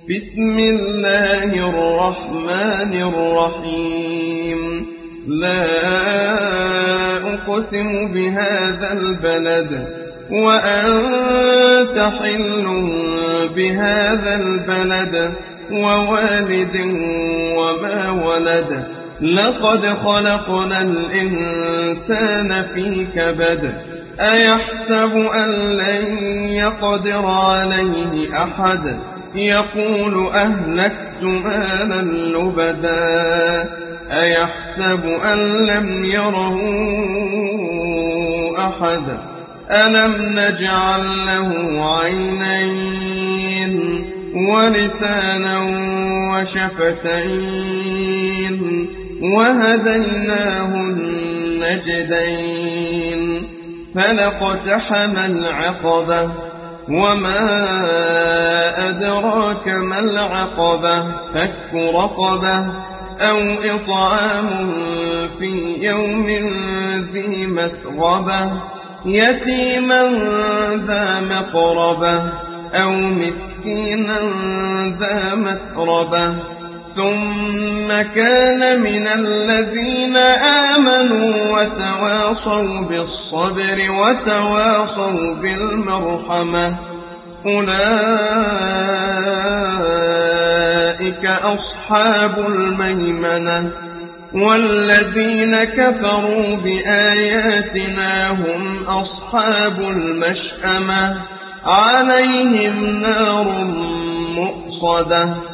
بسم الله الرحمن الرحيم لا أقسم بهذا البلد وأنت حل بهذا البلد ووالد وما ولد لقد خلقنا الإنسان في كبد أيحسب أن لن يقدر عليه أحد يقول أهلكت مالا لبدا أيحسب أن لم يره أحد ألم نجعل له عينين ولسانا وشفتين وهديناه النجدين فلاقتحم العقبة وما أدراك ما العقبة فك رقبة أو إطعام في يوم ذي مسغبة يتيما ذا مقربة أو مسكينا ذا متربة ثم كان من الذين آمنوا وتواصوا بالصبر وتواصوا بالمرحمة أولئك أصحاب الميمنة والذين كفروا بآياتنا هم أصحاب المشأمة عليهم نار مؤصدة